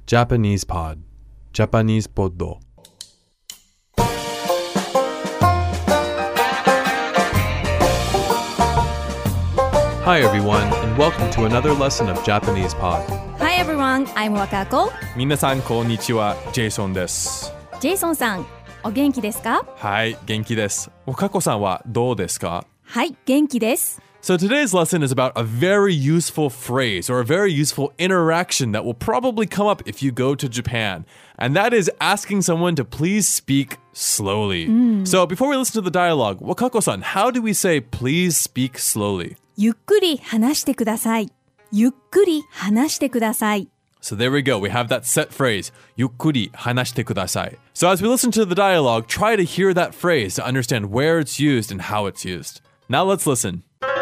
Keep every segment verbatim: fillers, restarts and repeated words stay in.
Japanese Pod Japanese Poddo Hi everyone, and welcome to another lesson of Japanese Pod. Hi everyone, I'm Wakako. 皆さんこんにちは、ジェイソンです。 ジェイソンさん、お元気ですか？ はい、元気です。Wakakoさんはどうですか？ はい、元気です。 So today's lesson is about a very useful phrase or a very useful interaction that will probably come up if you go to Japan. And that is asking someone to please speak slowly. Mm. So before we listen to the dialogue, Wakako-san, how do we say please speak slowly? ゆっくり話してください。ゆっくり話してください。 So there we go. We have that set phrase. ゆっくり話してください. So as we listen to the dialogue, try to hear that phrase to understand where it's used and how it's used. Now let's listen.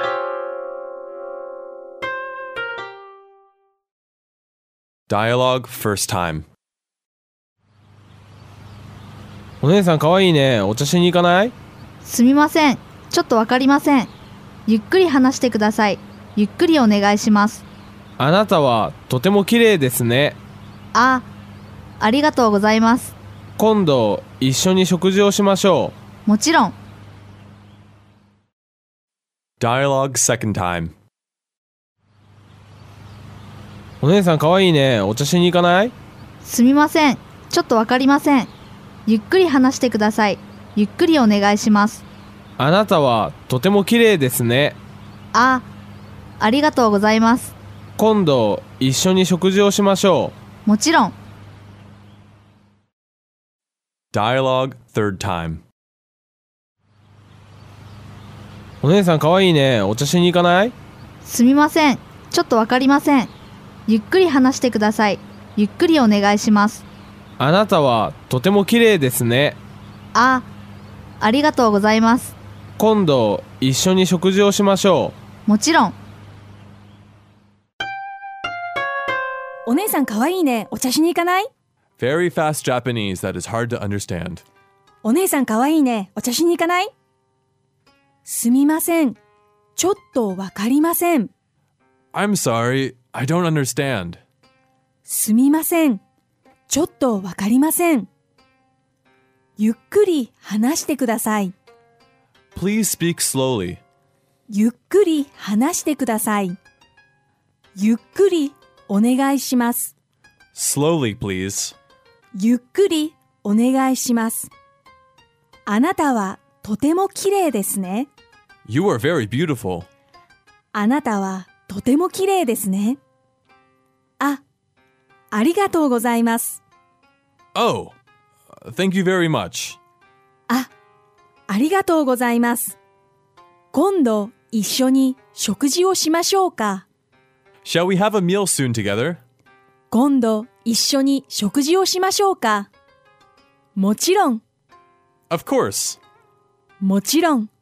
Dialogue first time. お姉さんかわいいね。お茶しに行かない？ すみません。ちょっとわかりません。ゆっくり話してください。ゆっくりお願いします。 あなたはとても綺麗ですね。 あ、ありがとうございます。 今度一緒に食事をしましょう。もちろん。 Dialogue second time. お姉さんかわいいね。お茶しに行かない？ すみません。ちょっとわかりません。ゆっくり話してください。ゆっくりお願いします。 あなたはとても綺麗ですね。 あ、ありがとうございます。 今度一緒に食事をしましょう。もちろん。 Dialogue third time. お姉さんかわいいね。お茶しに行かない？ すみません。ちょっとわかりません。ゆっくり話してください。ゆっくりお願いします。 あなたはとても綺麗ですね。 あ、ありがとうございます。 今度一緒に食事をしましょう。もちろん。 お姉さんかわいいね。お茶しに行かない？ Very fast Japanese that is hard to understand. お姉さんかわいいね。お茶しに行かない？すみません。ちょっとわかりません。 I'm sorry, I don't understand. すみません。ちょっとわかりません。ゆっくり話してください。 Please speak slowly. ゆっくり話してください。ゆっくりお願いします。 Slowly, please. ゆっくりお願いします。あなたはとても綺麗ですね。 You are very beautiful. あなたはとても綺麗ですね。あ、ありがとうございます。 Oh, thank you very much. あ、ありがとうございます。今度一緒に食事をしましょうか。 Shall we have a meal soon together? 今度一緒に食事をしましょうか。もちろん。 Of course. もちろん。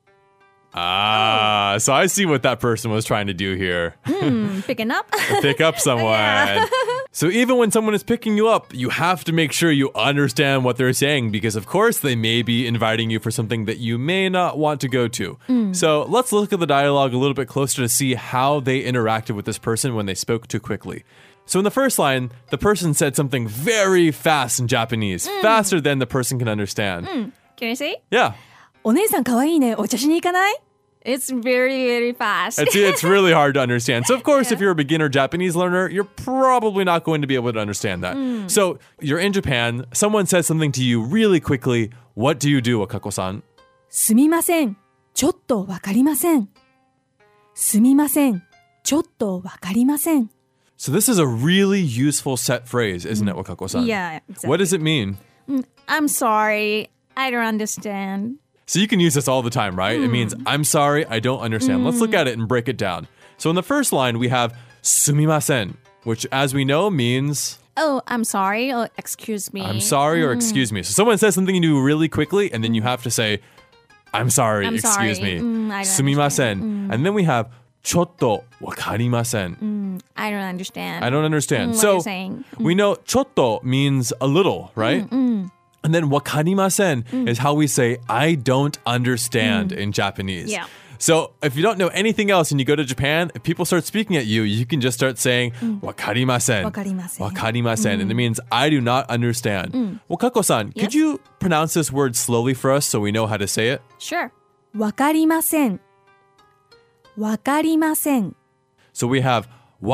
Ah, so I see what that person was trying to do here. Hmm, picking up? Pick up someone. Yeah. So even when someone is picking you up, you have to make sure you understand what they're saying because, of course, they may be inviting you for something that you may not want to go to. Mm. So let's look at the dialogue a little bit closer to see how they interacted with this person when they spoke too quickly. So in the first line, the person said something very fast in Japanese, mm. faster than the person can understand. Mm. Can I say? Yeah. お姉さんかわいいね。お茶しに行かない？ It's very, very fast. It's, it's really hard to understand. So, of course, yeah. if you're a beginner Japanese learner, you're probably not going to be able to understand that. Mm. So, you're in Japan, someone says something to you really quickly. What do you do, Wakako-san? すみません。ちょっとわかりません。すみません。ちょっとわかりません。 So, this is a really useful set phrase, isn't it, Wakako-san? Yeah, exactly. What does it mean? I'm sorry. I don't understand. So you can use this all the time, right? Mm. It means, I'm sorry, I don't understand. Mm. Let's look at it and break it down. So in the first line, we have sumimasen, which as we know means... Oh, I'm sorry, or excuse me. I'm sorry, or mm. excuse me. So someone says something to you really quickly, and then you have to say, I'm sorry, I'm excuse sorry. me. Mm, I don't sumimasen. Mm. And then we have chotto wakarimasen. Mm, I don't understand. I don't understand. Mm, so what you're saying. we know chotto means a little, right? Mm, mm. And then wakarimasen mm. is how we say, I don't understand mm. in Japanese. Yeah. So if you don't know anything else and you go to Japan, if people start speaking at you, you can just start saying, wakarimasen. Wakarimasen. Wakarimasen. And it means, I do not understand. Well, Kako-san, could you pronounce this word slowly for us so we know how to say it? Sure. わかりません。わかりません。 So we have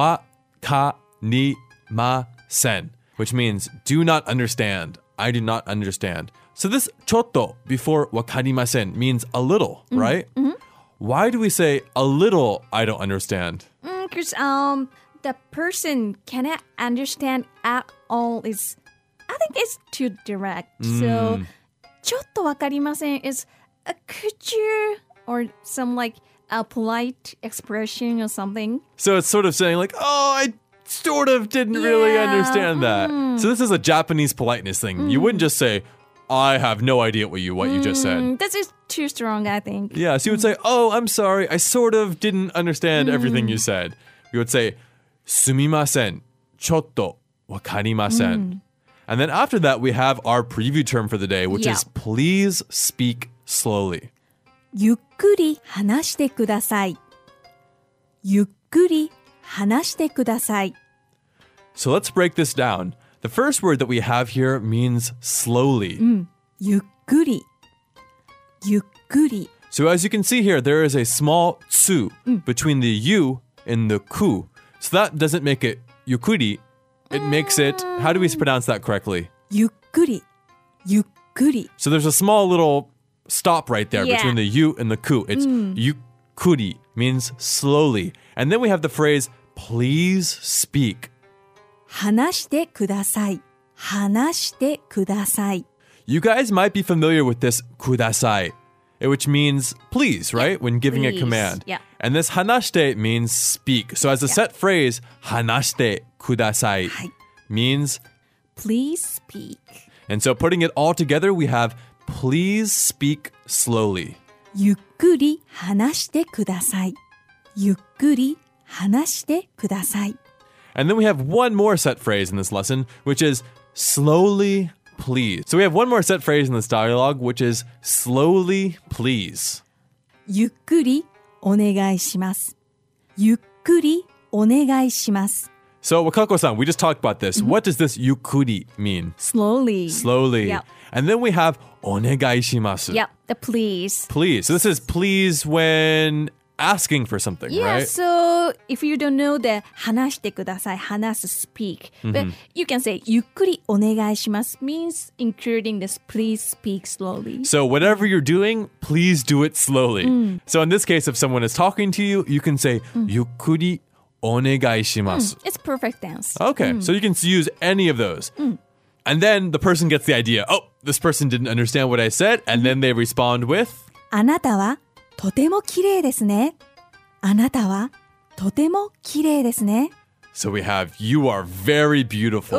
wakarimasen, which means do not understand. I do not understand. So this chotto before wakarimasen means a little, right? Mm-hmm. Why do we say a little I don't understand? Because um, the person cannot understand at all is, I think it's too direct. So, ちょっとわかりません is a could you or some like a polite expression or something. So it's sort of saying like, oh, I sort of didn't really Yeah. understand that. Mm. So this is a Japanese politeness thing. Mm. You wouldn't just say, I have no idea what you what you just said. Mm, this is too strong, I think. Yeah, so you would say, oh, I'm sorry, I sort of didn't understand everything you said. You would say, sumimasen, chotto wakarimasen. And then after that, we have our preview term for the day, which Yeah. is please speak slowly. ゆっくり話してください。ゆっくり話してください。 So let's break this down. The first word that we have here means slowly. ゆっくり。ゆっくり。 So as you can see here, there is a small tsu between the yu and the ku. So that doesn't make it yukuri. It makes it, how do we pronounce that correctly? ゆっくり。ゆっくり。 So there's a small little stop right there Yeah. between the yu and the ku. It's yukuri, means slowly. And then we have the phrase, please speak. 話してください。話してください。 You guys might be familiar with this kudasai, which means please, right? When giving a please. command. Yeah. And this hanashite means speak. So as a set phrase, hanashite kudasai はい。 means, Please speak. and so putting it all together, we have please speak slowly. ゆっくり話してください。ゆっくり話してください。 And then we have one more set phrase in this lesson, which is slowly please. So we have one more set phrase in this dialogue, which is slowly please. ゆっくりお願いします。ゆっくりお願いします。 So Wakako-san, we just talked about this. What does this yukuri mean? Slowly. Slowly. Yep. And then we have onegaishimasu. Yep, the please. Please. So this is please when asking for something, Yeah, right? so if you don't know the 話してください, 話す speak, but you can say ゆっくりお願いします means including this please speak slowly. So whatever you're doing, please do it slowly. So in this case, if someone is talking to you, you can say yukuri onegaishimasu. It's perfect tense. Okay, so you can use any of those. And then the person gets the idea. Oh, this person didn't understand what I said. And then they respond with, あなたはとても綺麗ですね。あなたはとても綺麗ですね。 so we have, you are very beautiful.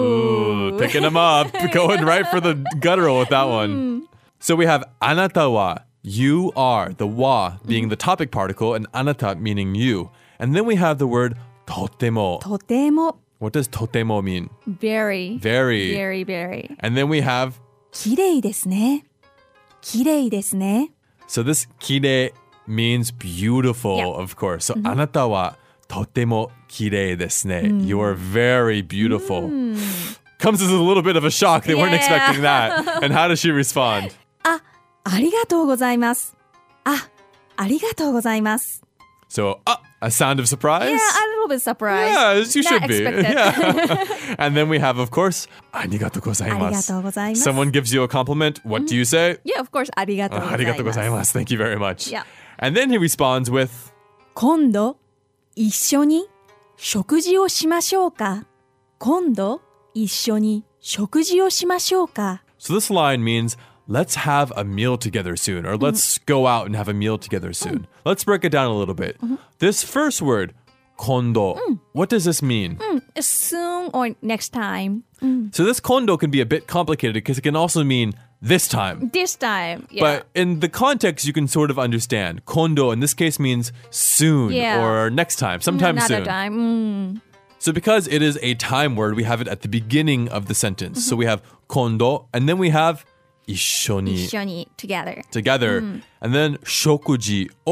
Ooh, picking them up, going right for the guttural with that one. So we have anata wa, you are, the wa being the topic particle, and anata meaning you. And then we have the word totemo. とても What does totemo mean? very, Very. very, very. And then we have, 綺麗ですね。綺麗ですね。 so this kire means beautiful, Yeah. of course. So anata wa totemo kirei desu ne. You are very beautiful. Comes as a little bit of a shock. They weren't Yeah. expecting that. And how does she respond? あ、ありがとうございます。あ、ありがとうございます。 So, ah, a sound of surprise? Yeah, a little bit surprised. Yeah, as you Not should be. expected. Yeah. And then we have, of course, arigatou ありが gozaimasu. とうございます。 Someone gives you a compliment. What do you say? Yeah, of course, ありがとうございます。 Arigatou gozaimasu. Thank you very much. Yeah. And then he responds with, 今度一緒に食事をしましょうか。今度一緒に食事をしましょうか。 so this line means, let's have a meal together soon, or let's go out and have a meal together soon. Let's break it down a little bit. This first word, kondo, what does this mean? Soon or next time. So this kondo can be a bit complicated because it can also mean this time. This time. Yeah. But in the context, you can sort of understand. Kondo in this case means soon Yeah. or next time, sometime Another soon. time. Mm. So because it is a time word, we have it at the beginning of the sentence. So we have kondo, and then we have 一緒に一緒に together. together. And then shokuji o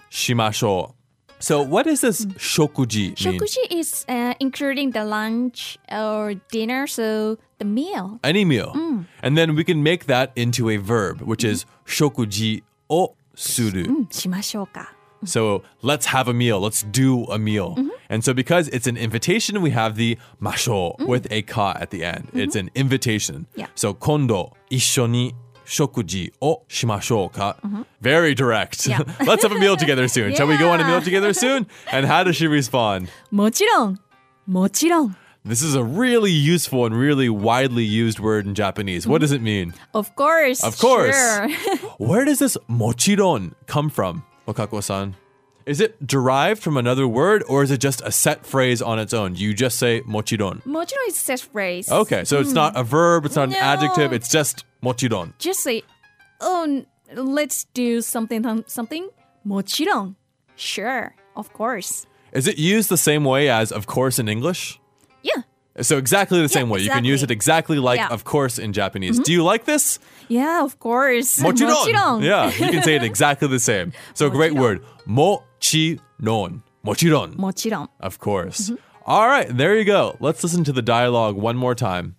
shimashou. So what does this shokuji mean? Shokuji is uh, including the lunch or dinner, so the meal. Any meal. And then we can make that into a verb, which is shokuji o suru. うん、しましょうか。 So let's have a meal. Let's do a meal. And so because it's an invitation, we have the masho with a ka at the end. It's an invitation. Yeah. So kondo, ishoni, shokuji o shimashou ka. Very direct. Yeah. Let's have a meal together soon. Shall we go on a Yeah. meal together soon? And how does she respond? もちろん、もちろん。 This is a really useful and really widely used word in Japanese. What does it mean? Of course. Of course. Sure. Where does this mochiron come from, Wakako-san? Is it derived from another word or is it just a set phrase on its own? You just say mochiron. もちろん is set phrase. Okay, so it's not a verb, it's not an No. adjective, it's just mochiron. Just say, oh, n- let's do something, something. もちろん. Sure, of course. Is it used the same way as of course in English? Yeah. So exactly the same way. You can use it exactly. exactly like Yeah. of course in Japanese. Do you like this? Yeah, of course. Mochiron. もちろん. Yeah, you can say it exactly the same. So a great word. Mochiron. Mochiron. もちろん. Of course. All right, there you go. Let's listen to the dialogue one more time.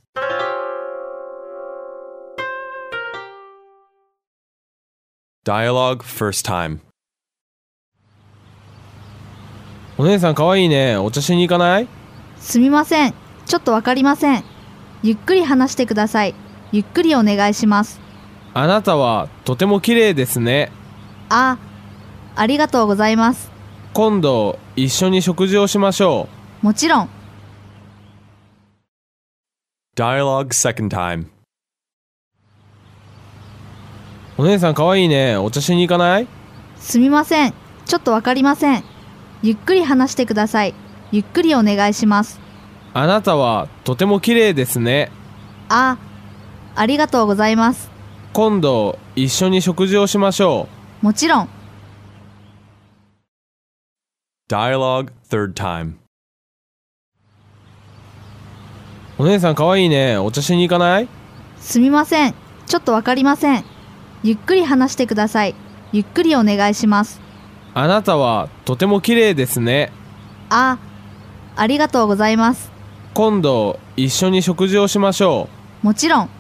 Dialogue first time. お姉さんかわいいね。お茶しに行かない？ すみません。ちょっとわかりません。ゆっくり話してください。ゆっくりお願いします。 あなたはとても綺麗ですね。 あ、ありがとうございます。 今度一緒に食事をしましょもちろん。 Dialogue second time. う。お姉さんかわいいね。お茶しに行かない？ すみません。ちょっとわかりません。ゆっくり話してください。ゆっくりお願いします。 あなたはとても綺麗ですね。 あ、ありがとうございます。 今度一緒に食事をしましょもちろん。 Dialogue third time. う。お姉さんかわいいね。お茶しに行かない？ すみません。ちょっとわかりません。ゆっくり話してください。ゆっくりお願いします。 あなたはとても綺麗ですね。 あ、ありがとうございます。 今度一緒に食事をしましょもちろん。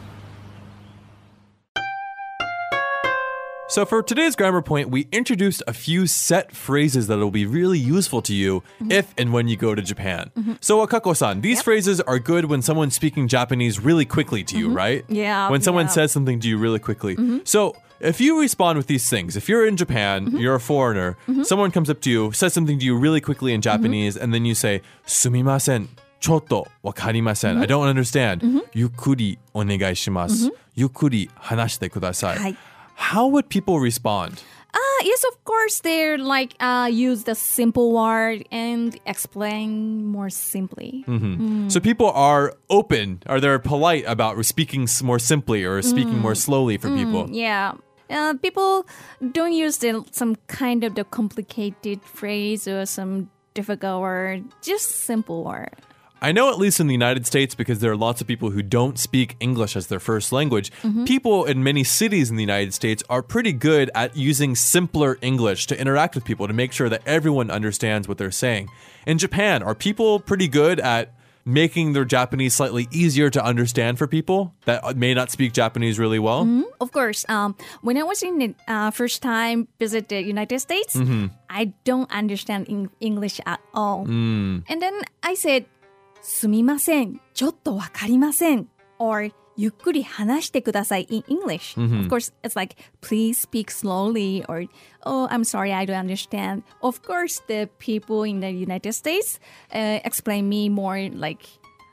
So for today's grammar point, we introduced a few set phrases that will be really useful to you if and when you go to Japan. So Wakako-san, these Yep. phrases are good when someone's speaking Japanese really quickly to you, right? Yeah, When someone yeah. says something to you really quickly. So if you respond with these things, if you're in Japan, you're a foreigner, someone comes up to you, says something to you really quickly in Japanese, and then you say, sumimasen, chotto wakarimasen, I don't understand. Yukkuri onegaishimasu. Yukkuri hanashite kudasai. はい。 How would people respond? Uh, yes, of course, they're like uh, use the simple word and explain more simply. So people are open, or they're polite about speaking s- more simply or speaking more slowly for people. Yeah. Uh, people don't use the, some kind of the complicated phrase or some difficult word, just simple word. I know at least in the United States, because there are lots of people who don't speak English as their first language, people in many cities in the United States are pretty good at using simpler English to interact with people, to make sure that everyone understands what they're saying. In Japan, are people pretty good at making their Japanese slightly easier to understand for people that may not speak Japanese really well? Of course, um, when I was in the uh, first time visit the United States, I don't understand eng- English at all. And then I said, すみません、ちょっとわかりません or ゆっくり話してください in English. Of course, it's like, please speak slowly or, oh, I'm sorry, I don't understand. Of course, the people in the United States uh, explain me more like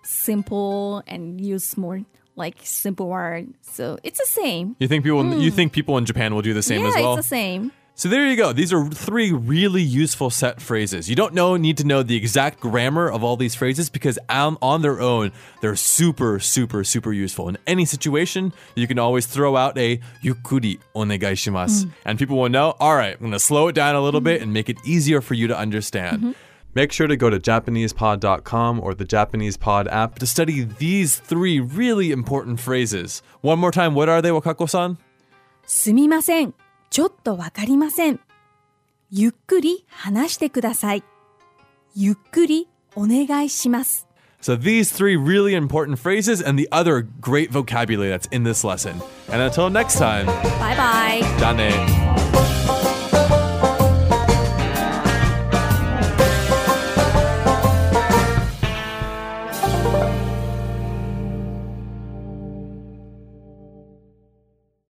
simple and use more like simple word. So it's the same. You think people you think people in Japan will do the same yeah, as well? it's the same. So there you go. These are three really useful set phrases. You don't know need to know the exact grammar of all these phrases because on, on their own, they're super, super, super useful. In any situation, you can always throw out a yukkuri onegaishimasu. And people will know, all right, I'm going to slow it down a little bit and make it easier for you to understand. Make sure to go to Japanese pod dot com or the Japanese Pod app to study these three really important phrases. One more time, what are they, Wakako-san? すみません。ちょっとわかりません。 ゆっくり話してください。ゆっくりお願いします。 So these three really important phrases and the other great vocabulary that's in this lesson. And until next time, Bye bye. じゃあね。